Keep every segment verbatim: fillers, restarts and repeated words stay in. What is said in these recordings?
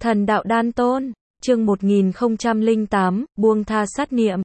Thần đạo đan tôn, chương một nghìn không trăm lẻ tám, buông tha sát niệm.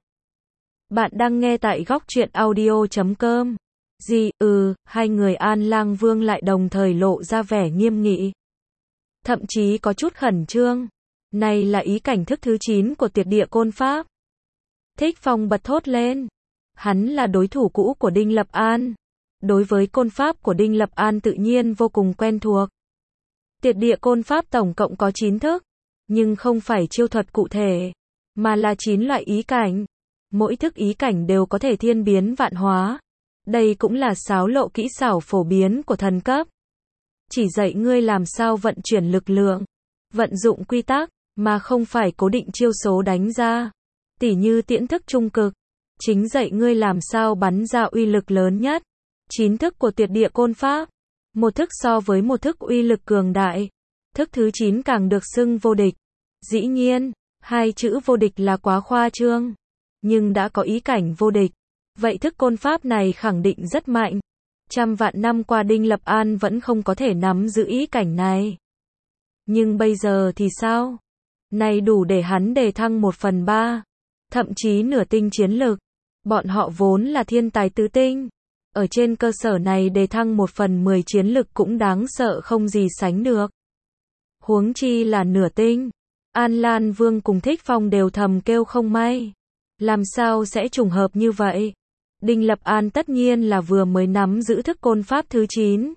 Bạn đang nghe tại góc truyện audio chấm com. Gì, ừ, hai người An Lang Vương lại đồng thời lộ ra vẻ nghiêm nghị. Thậm chí có chút khẩn trương. Này là ý cảnh thức thứ chín của tuyệt địa côn pháp. Thích Phong bật thốt lên. Hắn là đối thủ cũ của Đinh Lập An. Đối với côn pháp của Đinh Lập An tự nhiên vô cùng quen thuộc. Tuyệt địa côn pháp tổng cộng có chín thức, nhưng không phải chiêu thuật cụ thể, mà là chín loại ý cảnh. Mỗi thức ý cảnh đều có thể thiên biến vạn hóa. Đây cũng là xáo lộ kỹ xảo phổ biến của thần cấp. Chỉ dạy ngươi làm sao vận chuyển lực lượng, vận dụng quy tắc, mà không phải cố định chiêu số đánh ra. Tỉ như tiễn thức trung cực, chính dạy ngươi làm sao bắn ra uy lực lớn nhất. Chín thức của tuyệt địa côn pháp, một thức so với một thức uy lực cường đại. Thức thứ chín càng được xưng vô địch. Dĩ nhiên, hai chữ vô địch là quá khoa trương, nhưng đã có ý cảnh vô địch, vậy thức côn pháp này khẳng định rất mạnh. Trăm vạn năm qua Đinh Lập An vẫn không có thể nắm giữ ý cảnh này. Nhưng bây giờ thì sao? Này đủ để hắn đề thăng một phần ba, thậm chí nửa tinh chiến lực. Bọn họ vốn là thiên tài tứ tinh. Ở trên cơ sở này đề thăng một phần mười chiến lực cũng đáng sợ không gì sánh được. Huống chi là nửa tinh. An Lan Vương cùng Thích Phong đều thầm kêu không may. Làm sao sẽ trùng hợp như vậy? Đinh Lập An tất nhiên là vừa mới nắm giữ thức côn pháp thứ chín.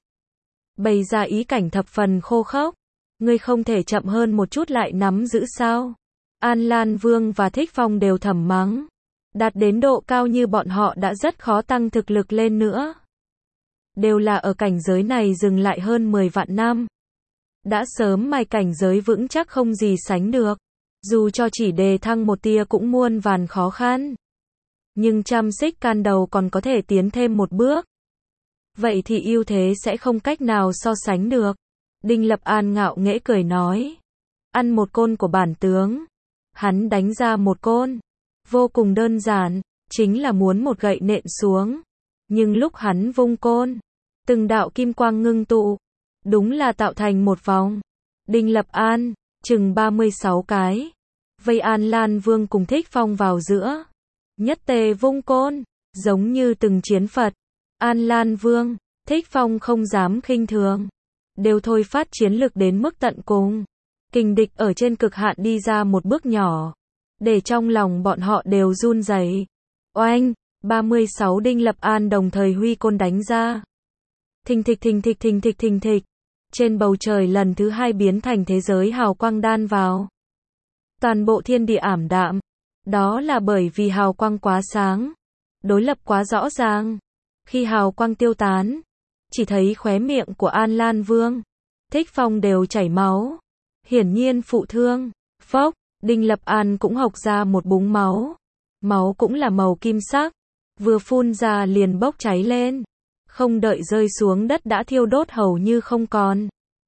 Bày ra ý cảnh thập phần khô khốc. Ngươi không thể chậm hơn một chút lại nắm giữ sao? An Lan Vương và Thích Phong đều thầm mắng. Đạt đến độ cao như bọn họ đã rất khó tăng thực lực lên nữa. Đều là ở cảnh giới này dừng lại hơn mười vạn năm. Đã sớm mai cảnh giới vững chắc không gì sánh được. Dù cho chỉ đề thăng một tia cũng muôn vàn khó khăn. Nhưng trăm xích can đầu còn có thể tiến thêm một bước. Vậy thì ưu thế sẽ không cách nào so sánh được. Đinh Lập An ngạo nghễ cười nói. Ăn một côn của bản tướng. Hắn đánh ra một côn. Vô cùng đơn giản, chính là muốn một gậy nện xuống. Nhưng lúc hắn vung côn, từng đạo kim quang ngưng tụ, đúng là tạo thành một vòng. Đinh Lập An, chừng ba mươi sáu cái. Vây An Lan Vương cùng Thích Phong vào giữa. Nhất tề vung côn, giống như từng chiến Phật. An Lan Vương, Thích Phong không dám khinh thường. Đều thôi phát chiến lực đến mức tận cùng. Kình địch ở trên cực hạn đi ra một bước nhỏ. Để trong lòng bọn họ đều run rẩy. Oanh, ba mươi sáu Đinh Lập An đồng thời huy côn đánh ra. Thình thịch thình thịch thình thịch thình thịch. Trên bầu trời lần thứ hai biến thành thế giới hào quang đan vào. Toàn bộ thiên địa ảm đạm. Đó là bởi vì hào quang quá sáng. Đối lập quá rõ ràng. Khi hào quang tiêu tán, chỉ thấy khóe miệng của An Lan Vương, Thích Phong đều chảy máu. Hiển nhiên phụ thương. Phốc. Đinh Lập An cũng hộc ra một búng máu. Máu cũng là màu kim sắc. Vừa phun ra liền bốc cháy lên. Không đợi rơi xuống đất đã thiêu đốt hầu như không còn.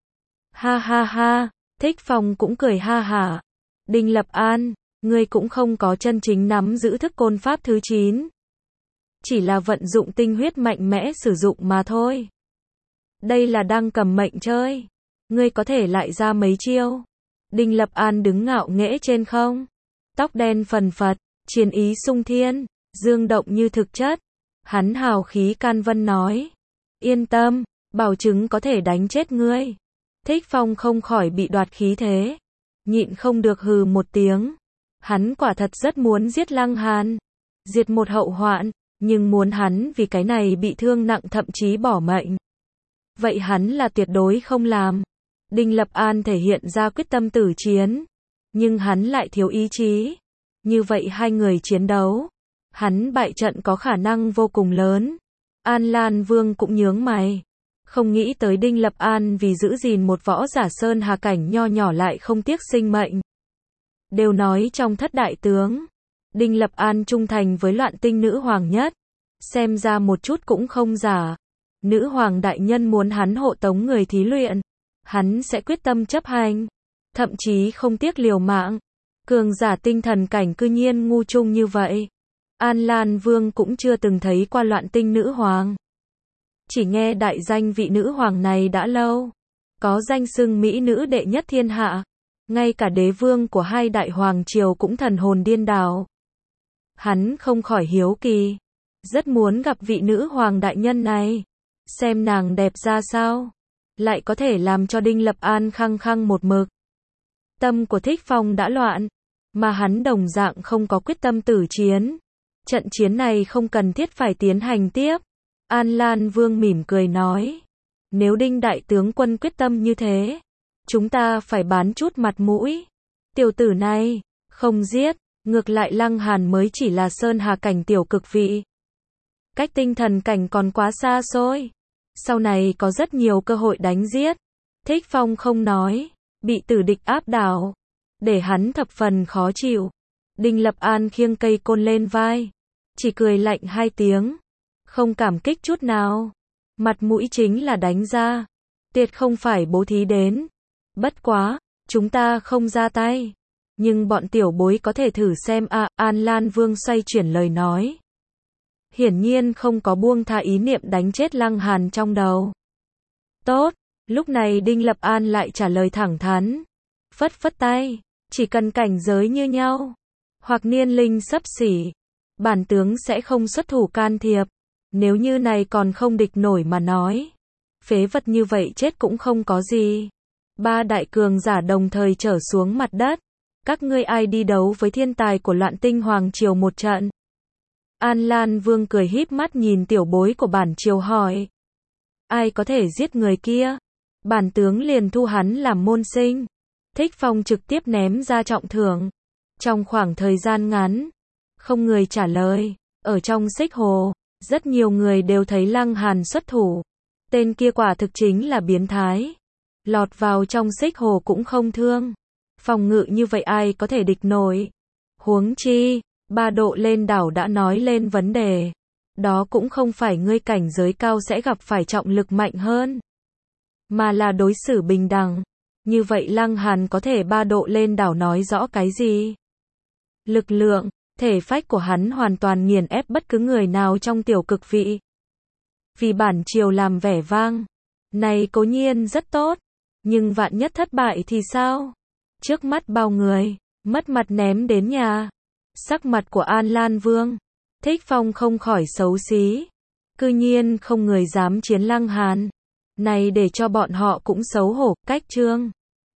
Ha ha ha, Thích Phong cũng cười ha hả. Đinh Lập An, ngươi cũng không có chân chính nắm giữ thức côn pháp thứ chín. Chỉ là vận dụng tinh huyết mạnh mẽ sử dụng mà thôi. Đây là đang cầm mệnh chơi. Ngươi có thể lại ra mấy chiêu. Đinh Lập An đứng ngạo nghễ trên không. Tóc đen phần phật, chiến ý sung thiên, dương động như thực chất. Hắn hào khí can vân nói. Yên tâm, bảo chứng có thể đánh chết ngươi. Thích Phong không khỏi bị đoạt khí thế. Nhịn không được hừ một tiếng. Hắn quả thật rất muốn giết Lăng Hàn. Diệt một hậu hoạn, nhưng muốn hắn vì cái này bị thương nặng thậm chí bỏ mệnh. Vậy hắn là tuyệt đối không làm. Đinh Lập An thể hiện ra quyết tâm tử chiến, nhưng hắn lại thiếu ý chí. Như vậy hai người chiến đấu, hắn bại trận có khả năng vô cùng lớn. An Lan Vương cũng nhướng mày, không nghĩ tới Đinh Lập An vì giữ gìn một võ giả sơn hà cảnh nho nhỏ lại không tiếc sinh mệnh. Đều nói trong thất đại tướng, Đinh Lập An trung thành với Loạn Tinh nữ hoàng nhất, xem ra một chút cũng không giả. Nữ hoàng đại nhân muốn hắn hộ tống người thí luyện, hắn sẽ quyết tâm chấp hành, thậm chí không tiếc liều mạng. Cường giả tinh thần cảnh cư nhiên ngu chung như vậy. An Lan Vương cũng chưa từng thấy qua Loạn Tinh nữ hoàng. Chỉ nghe đại danh vị nữ hoàng này đã lâu. Có danh xưng mỹ nữ đệ nhất thiên hạ. Ngay cả đế vương của hai đại hoàng triều cũng thần hồn điên đảo. Hắn không khỏi hiếu kỳ, rất muốn gặp vị nữ hoàng đại nhân này, xem nàng đẹp ra sao, lại có thể làm cho Đinh Lập An khăng khăng một mực. Tâm của Thích Phong đã loạn, mà hắn đồng dạng không có quyết tâm tử chiến. Trận chiến này không cần thiết phải tiến hành tiếp. An Lan Vương mỉm cười nói, nếu Đinh đại tướng quân quyết tâm như thế, chúng ta phải bán chút mặt mũi. Tiểu tử này, không giết, ngược lại Lăng Hàn mới chỉ là sơn hà cảnh tiểu cực vị. Cách tinh thần cảnh còn quá xa xôi. Sau này có rất nhiều cơ hội đánh giết. Thích Phong không nói, bị tử địch áp đảo, để hắn thập phần khó chịu. Đinh Lập An khiêng cây côn lên vai, chỉ cười lạnh hai tiếng, không cảm kích chút nào. Mặt mũi chính là đánh ra, tiệt không phải bố thí đến. Bất quá, chúng ta không ra tay, nhưng bọn tiểu bối có thể thử xem à. An Lan Vương xoay chuyển lời nói, hiển nhiên không có buông tha ý niệm đánh chết Lăng Hàn trong đầu. Tốt, lúc này Đinh Lập An lại trả lời thẳng thắn, phất phất tay, chỉ cần cảnh giới như nhau, hoặc niên linh xấp xỉ, bản tướng sẽ không xuất thủ can thiệp. Nếu như này còn không địch nổi mà nói, phế vật như vậy chết cũng không có gì. Ba đại cường giả đồng thời trở xuống mặt đất. Các ngươi ai đi đấu với thiên tài của Loạn Tinh Hoàng Triều một trận? An Lan Vương cười híp mắt nhìn tiểu bối của bản triều hỏi. Ai có thể giết người kia? Bản tướng liền thu hắn làm môn sinh. Thích Phong trực tiếp ném ra trọng thưởng. Trong khoảng thời gian ngắn, không người trả lời. Ở trong Xích Hồ, rất nhiều người đều thấy Lăng Hàn xuất thủ. Tên kia quả thực chính là biến thái. Lọt vào trong Xích Hồ cũng không thương. Phòng ngự như vậy ai có thể địch nổi. Huống chi, ba độ lên đảo đã nói lên vấn đề. Đó cũng không phải ngươi cảnh giới cao sẽ gặp phải trọng lực mạnh hơn, mà là đối xử bình đẳng. Như vậy Lăng Hàn có thể ba độ lên đảo nói rõ cái gì? Lực lượng, thể phách của hắn hoàn toàn nghiền ép bất cứ người nào trong tiểu cực vị. Vì bản triều làm vẻ vang, này cố nhiên rất tốt, nhưng vạn nhất thất bại thì sao? Trước mắt bao người, mất mặt ném đến nhà. Sắc mặt của An Lan Vương, Thích Phong không khỏi xấu xí. Cư nhiên không người dám chiến Lăng Hàn. Này để cho bọn họ cũng xấu hổ. Cách chương